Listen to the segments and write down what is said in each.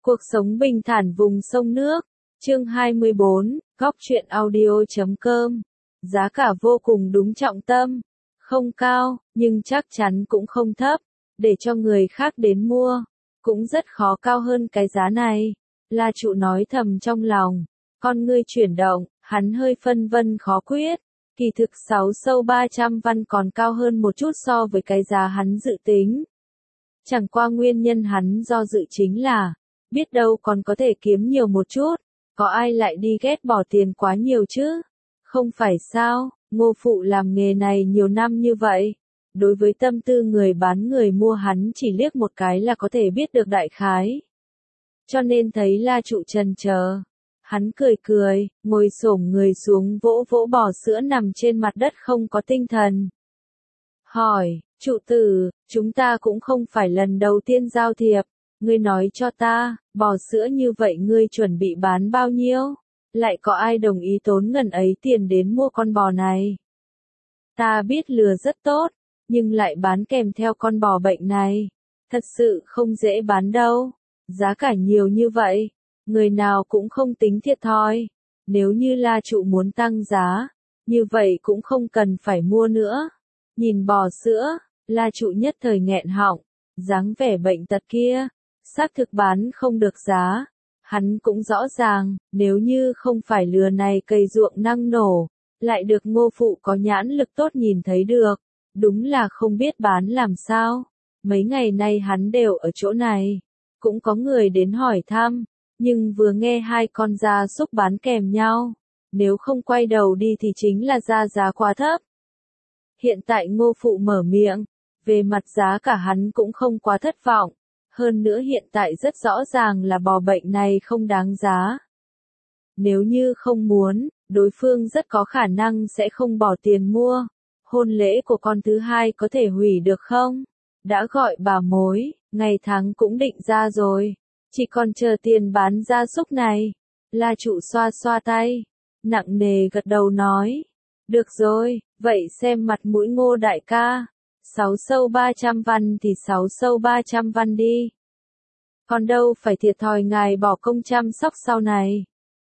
Cuộc sống bình thản vùng sông nước. Chương 24, Góc truyện audio.com. Giá cả vô cùng đúng trọng tâm. Không cao, nhưng chắc chắn cũng không thấp. Để cho người khác đến mua, cũng rất khó cao hơn cái giá này. La Trụ nói thầm trong lòng. Con ngươi chuyển động, hắn hơi phân vân khó quyết. Kỳ thực 6 sâu 300 văn còn cao hơn một chút so với cái giá hắn dự tính. Chẳng qua nguyên nhân hắn do dự chính là, biết đâu còn có thể kiếm nhiều một chút, có ai lại đi ghét bỏ tiền quá nhiều chứ? Không phải sao, Ngô Phụ làm nghề này nhiều năm như vậy. Đối với tâm tư người bán người mua hắn chỉ liếc một cái là có thể biết được đại khái. Cho nên thấy La Trụ chần chờ, hắn cười cười, ngồi xổm người xuống vỗ vỗ bò sữa nằm trên mặt đất không có tinh thần. Hỏi, Trụ tử, chúng ta cũng không phải lần đầu tiên giao thiệp, ngươi nói cho ta, bò sữa như vậy ngươi chuẩn bị bán bao nhiêu? Lại có ai đồng ý tốn ngần ấy tiền đến mua con bò này? Ta biết lừa rất tốt, nhưng lại bán kèm theo con bò bệnh này. Thật sự không dễ bán đâu. Giá cả nhiều như vậy, người nào cũng không tính thiệt thòi. Nếu như La Trụ muốn tăng giá, như vậy cũng không cần phải mua nữa. Nhìn bò sữa, La Trụ nhất thời nghẹn họng, dáng vẻ bệnh tật kia, xác thực bán không được giá. Hắn cũng rõ ràng, nếu như không phải lừa này cây ruộng năng nổ, lại được Ngô Phụ có nhãn lực tốt nhìn thấy được, đúng là không biết bán làm sao. Mấy ngày nay hắn đều ở chỗ này, cũng có người đến hỏi thăm, nhưng vừa nghe hai con gia súc bán kèm nhau, nếu không quay đầu đi thì chính là ra giá quá thấp. Hiện tại Ngô Phụ mở miệng, về mặt giá cả hắn cũng không quá thất vọng, hơn nữa hiện tại rất rõ ràng là bò bệnh này không đáng giá. Nếu như không muốn, đối phương rất có khả năng sẽ không bỏ tiền mua. Hôn lễ của con thứ hai có thể hủy được không? Đã gọi bà mối, ngày tháng cũng định ra rồi, chỉ còn chờ tiền bán gia súc này. La Trụ xoa xoa tay, nặng nề gật đầu nói, được rồi, vậy xem mặt mũi Ngô đại ca. 6 sâu 300 văn thì 6 sâu 300 văn đi. Còn đâu phải thiệt thòi ngài bỏ công chăm sóc sau này.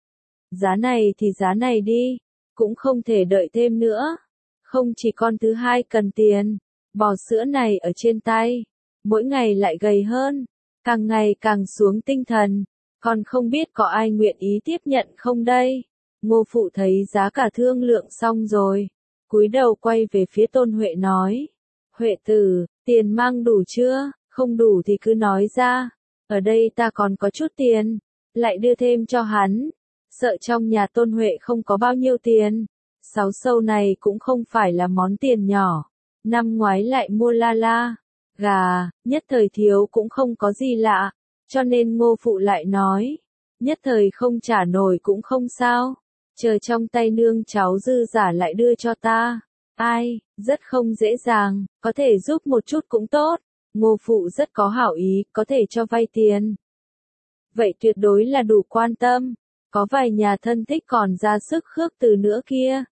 Giá này thì giá này đi, cũng không thể đợi thêm nữa. Không chỉ con thứ hai cần tiền, bò sữa này ở trên tay, mỗi ngày lại gầy hơn, càng ngày càng xuống tinh thần, còn không biết có ai nguyện ý tiếp nhận không đây. Ngô Phụ thấy giá cả thương lượng xong rồi, cúi đầu quay về phía Tôn Huệ nói. Huệ tử, tiền mang đủ chưa? Không đủ thì cứ nói ra. Ở đây ta còn có chút tiền, lại đưa thêm cho hắn. Sợ trong nhà Tôn Huệ không có bao nhiêu tiền. 6 sâu này cũng không phải là món tiền nhỏ. Năm ngoái lại mua la gà, nhất thời thiếu cũng không có gì lạ. Cho nên Ngô Phụ lại nói, nhất thời không trả nổi cũng không sao. Chờ trong tay nương cháu dư giả lại đưa cho ta. Ai, rất không dễ dàng, có thể giúp một chút cũng tốt. Ngô Phụ rất có hảo ý, có thể cho vay tiền. Vậy tuyệt đối là đủ quan tâm. Có vài nhà thân thích còn ra sức khước từ nữa kia.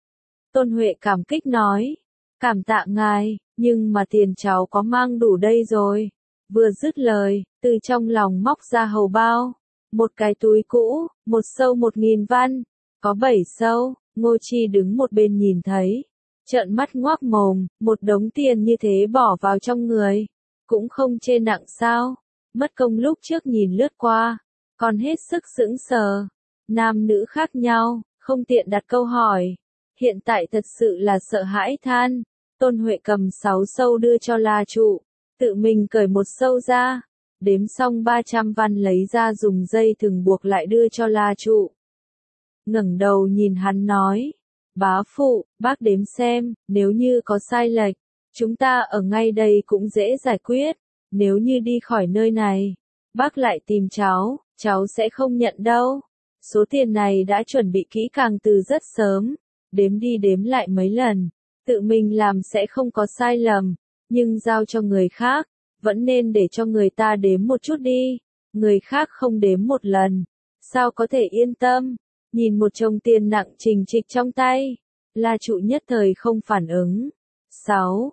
Tôn Huệ cảm kích nói, cảm tạ ngài, nhưng mà tiền cháu có mang đủ đây rồi. Vừa dứt lời, từ trong lòng móc ra hầu bao. Một cái túi cũ, 1 sâu 1000 văn, có 7 sâu. Ngô Chi đứng một bên nhìn thấy, trợn mắt ngoác mồm, một đống tiền như thế bỏ vào trong người, cũng không chê nặng sao? Mất công lúc trước nhìn lướt qua, còn hết sức sững sờ. Nam nữ khác nhau, không tiện đặt câu hỏi. Hiện tại thật sự là sợ hãi than. Tôn Huệ cầm 6 sâu đưa cho La Trụ, tự mình cởi 1 sâu ra, đếm xong 300 văn lấy ra dùng dây thừng buộc lại đưa cho La Trụ. Ngẩng đầu nhìn hắn nói, bá phụ, bác đếm xem, nếu như có sai lệch, chúng ta ở ngay đây cũng dễ giải quyết. Nếu như đi khỏi nơi này, bác lại tìm cháu sẽ không nhận đâu. Số tiền này đã chuẩn bị kỹ càng từ rất sớm, đếm đi đếm lại mấy lần, tự mình làm sẽ không có sai lầm, nhưng giao cho người khác, vẫn nên để cho người ta đếm một chút đi. Người khác không đếm một lần, sao có thể yên tâm? Nhìn một chồng tiền nặng trình trịch trong tay, La Trụ nhất thời không phản ứng.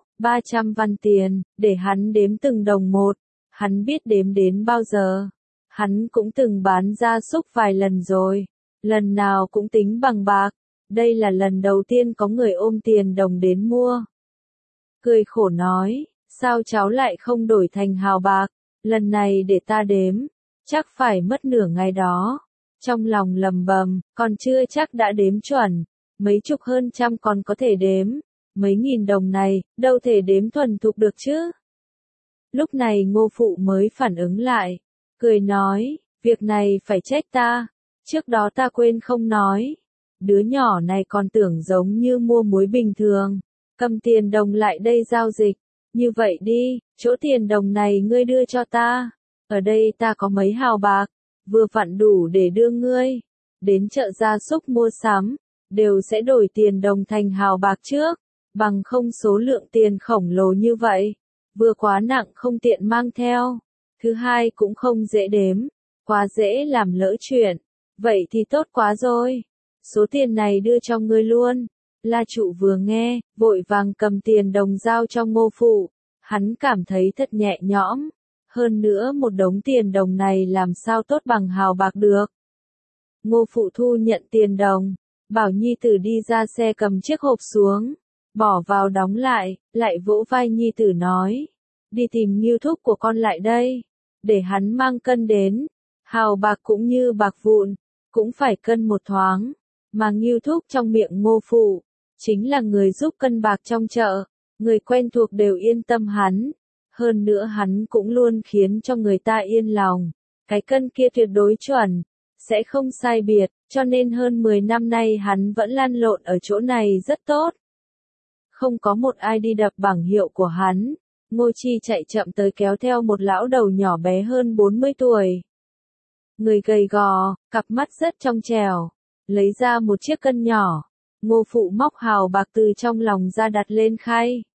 300 văn tiền, để hắn đếm từng đồng một, hắn biết đếm đến bao giờ. Hắn cũng từng bán gia súc vài lần rồi, lần nào cũng tính bằng bạc, đây là lần đầu tiên có người ôm tiền đồng đến mua. Cười khổ nói, sao cháu lại không đổi thành hào bạc, lần này để ta đếm, chắc phải mất nửa ngày đó. Trong lòng lầm bầm, còn chưa chắc đã đếm chuẩn, mấy chục hơn trăm còn có thể đếm, mấy nghìn đồng này, đâu thể đếm thuần thục được chứ. Lúc này Ngô Phụ mới phản ứng lại, cười nói, việc này phải trách ta, trước đó ta quên không nói. Đứa nhỏ này còn tưởng giống như mua muối bình thường, cầm tiền đồng lại đây giao dịch, như vậy đi, chỗ tiền đồng này ngươi đưa cho ta, ở đây ta có mấy hào bạc, vừa vặn đủ để đưa ngươi, đến chợ gia súc mua sắm, đều sẽ đổi tiền đồng thành hào bạc trước, bằng không số lượng tiền khổng lồ như vậy, vừa quá nặng không tiện mang theo, thứ hai cũng không dễ đếm, quá dễ làm lỡ chuyện, vậy thì tốt quá rồi, số tiền này đưa cho ngươi luôn. La Trụ vừa nghe, vội vàng cầm tiền đồng giao cho Ngô Phụ, hắn cảm thấy thật nhẹ nhõm, hơn nữa một đống tiền đồng này làm sao tốt bằng hào bạc được. Ngô Phụ thu nhận tiền đồng, bảo nhi tử đi ra xe cầm chiếc hộp xuống, bỏ vào đóng lại vỗ vai nhi tử nói, đi tìm Ngưu thúc của con lại đây, để hắn mang cân đến, hào bạc cũng như bạc vụn, cũng phải cân một thoáng, mà Ngưu thúc trong miệng Ngô Phụ, chính là người giúp cân bạc trong chợ, người quen thuộc đều yên tâm hắn, hơn nữa hắn cũng luôn khiến cho người ta yên lòng, cái cân kia tuyệt đối chuẩn, sẽ không sai biệt, cho nên hơn 10 năm nay hắn vẫn lăn lộn ở chỗ này rất tốt. Không có một ai đi đập bảng hiệu của hắn, Ngô Chi chạy chậm tới kéo theo một lão đầu nhỏ bé hơn 40 tuổi. Người gầy gò, cặp mắt rất trong trẻo, lấy ra một chiếc cân nhỏ, Ngô Phụ móc hào bạc từ trong lòng ra đặt lên khay.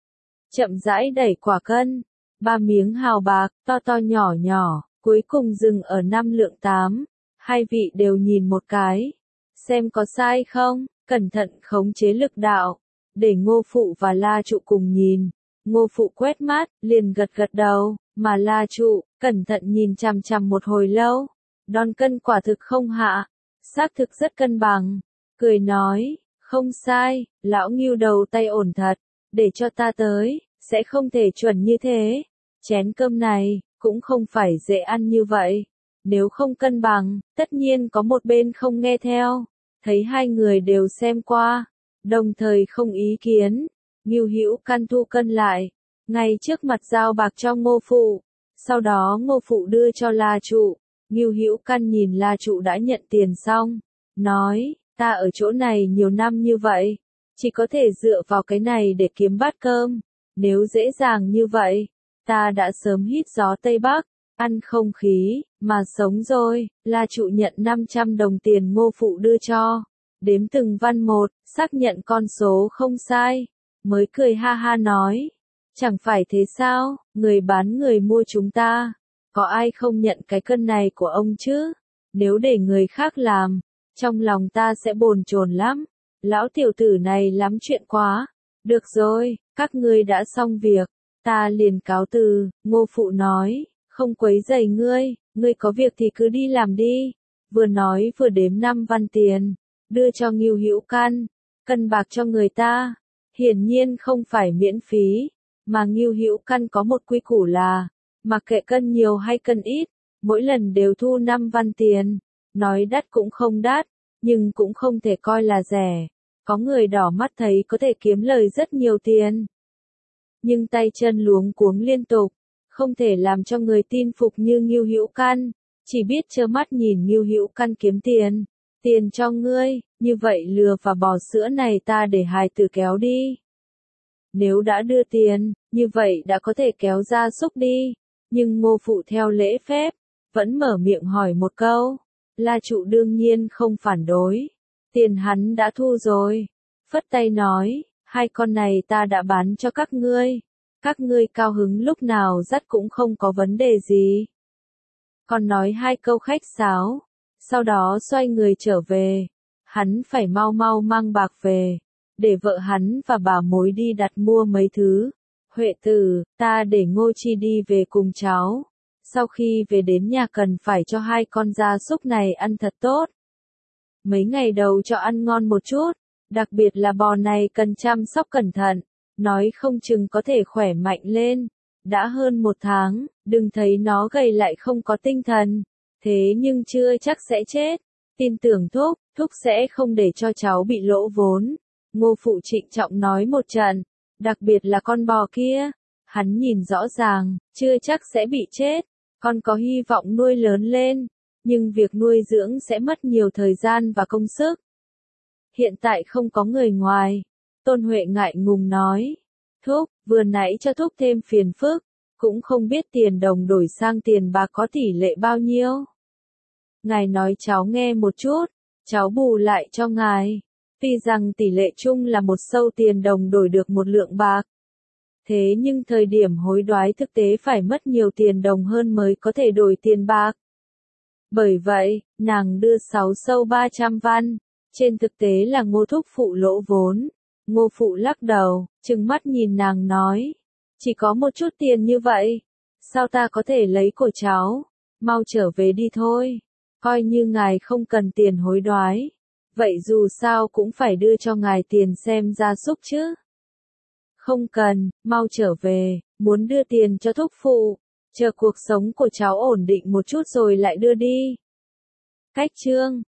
Chậm rãi đẩy quả cân, 3 miếng hào bạc, to to nhỏ nhỏ, cuối cùng dừng ở 5 lượng 8, hai vị đều nhìn một cái, xem có sai không, cẩn thận khống chế lực đạo, để Ngô Phụ và La Trụ cùng nhìn, Ngô Phụ quét mắt, liền gật gật đầu, mà La Trụ, cẩn thận nhìn chằm chằm một hồi lâu, đòn cân quả thực không hạ, xác thực rất cân bằng, cười nói, không sai, lão Ngưu đầu tay ổn thật, để cho ta tới, sẽ không thể chuẩn như thế, chén cơm này, cũng không phải dễ ăn như vậy, nếu không cân bằng, tất nhiên có một bên không nghe theo, thấy hai người đều xem qua, đồng thời không ý kiến, Ngưu Hữu Căn thu cân lại, ngay trước mặt giao bạc cho Ngô Phụ, sau đó Ngô Phụ đưa cho La Trụ, Ngưu Hữu Căn nhìn La Trụ đã nhận tiền xong, nói, ta ở chỗ này nhiều năm như vậy, chỉ có thể dựa vào cái này để kiếm bát cơm, nếu dễ dàng như vậy, ta đã sớm hít gió Tây Bắc, ăn không khí, mà sống rồi. La Trụ nhận 500 đồng tiền Ngô Phụ đưa cho, đếm từng văn một, xác nhận con số không sai, mới cười ha ha nói, chẳng phải thế sao, người bán người mua chúng ta, có ai không nhận cái cân này của ông chứ, nếu để người khác làm, trong lòng ta sẽ bồn chồn lắm, lão tiểu tử này lắm chuyện quá, được rồi, các ngươi đã xong việc, ta liền cáo từ, Ngô Phụ nói, không quấy rầy ngươi, ngươi có việc thì cứ đi làm đi, vừa nói vừa đếm 5 văn tiền, đưa cho Ngưu Hữu Căn, cân bạc cho người ta, hiển nhiên không phải miễn phí, mà Ngưu Hữu Căn có một quy củ là, mặc kệ cân nhiều hay cân ít, mỗi lần đều thu 5 văn tiền, nói đắt cũng không đắt, nhưng cũng không thể coi là rẻ, có người đỏ mắt thấy có thể kiếm lời rất nhiều tiền. Nhưng tay chân luống cuống liên tục, không thể làm cho người tin phục như Ngưu Hữu Căn, chỉ biết trơ mắt nhìn Ngưu Hữu Căn kiếm tiền, tiền cho ngươi, như vậy lừa và bò sữa này ta để hài tử kéo đi. Nếu đã đưa tiền, như vậy đã có thể kéo gia súc đi, nhưng Ngô Phụ theo lễ phép, vẫn mở miệng hỏi một câu, La Trụ đương nhiên không phản đối, tiền hắn đã thu rồi, phất tay nói, hai con này ta đã bán cho các ngươi cao hứng lúc nào dắt cũng không có vấn đề gì. Còn nói hai câu khách sáo, sau đó xoay người trở về, hắn phải mau mau mang bạc về, để vợ hắn và bà mối đi đặt mua mấy thứ. Huệ tử, ta để Ngô Chi đi về cùng cháu, Sau khi về đến nhà cần phải cho hai con gia súc này ăn thật tốt. Mấy ngày đầu cho ăn ngon một chút, đặc biệt là bò này cần chăm sóc cẩn thận, nói không chừng có thể khỏe mạnh lên. Đã hơn 1 tháng, đừng thấy nó gầy lại không có tinh thần, thế nhưng chưa chắc sẽ chết. Tin tưởng Thúc sẽ không để cho cháu bị lỗ vốn. Ngô Phụ trịnh trọng nói một trận, đặc biệt là con bò kia. Hắn nhìn rõ ràng, chưa chắc sẽ bị chết, con có hy vọng nuôi lớn lên, nhưng việc nuôi dưỡng sẽ mất nhiều thời gian và công sức. Hiện tại không có người ngoài. Tôn Huệ ngại ngùng nói. Thúc, vừa nãy cho Thúc thêm phiền phức, cũng không biết tiền đồng đổi sang tiền bạc có tỷ lệ bao nhiêu. Ngài nói cháu nghe một chút, cháu bù lại cho ngài. Tuy rằng tỷ lệ chung là 1 sâu tiền đồng đổi được 1 lượng bạc. Thế nhưng thời điểm hối đoái thực tế phải mất nhiều tiền đồng hơn mới có thể đổi tiền bạc. Bởi vậy, nàng đưa 6 sâu 300 văn. Trên thực tế là Ngô Thúc Phụ lỗ vốn. Ngô Phụ lắc đầu, trừng mắt nhìn nàng nói. Chỉ có một chút tiền như vậy. Sao ta có thể lấy của cháu? Mau trở về đi thôi. Coi như ngài không cần tiền hối đoái. Vậy dù sao cũng phải đưa cho ngài tiền xem gia súc chứ. Không cần, mau trở về, muốn đưa tiền cho Thúc Phụ. Chờ cuộc sống của cháu ổn định một chút rồi lại đưa đi. Cách chương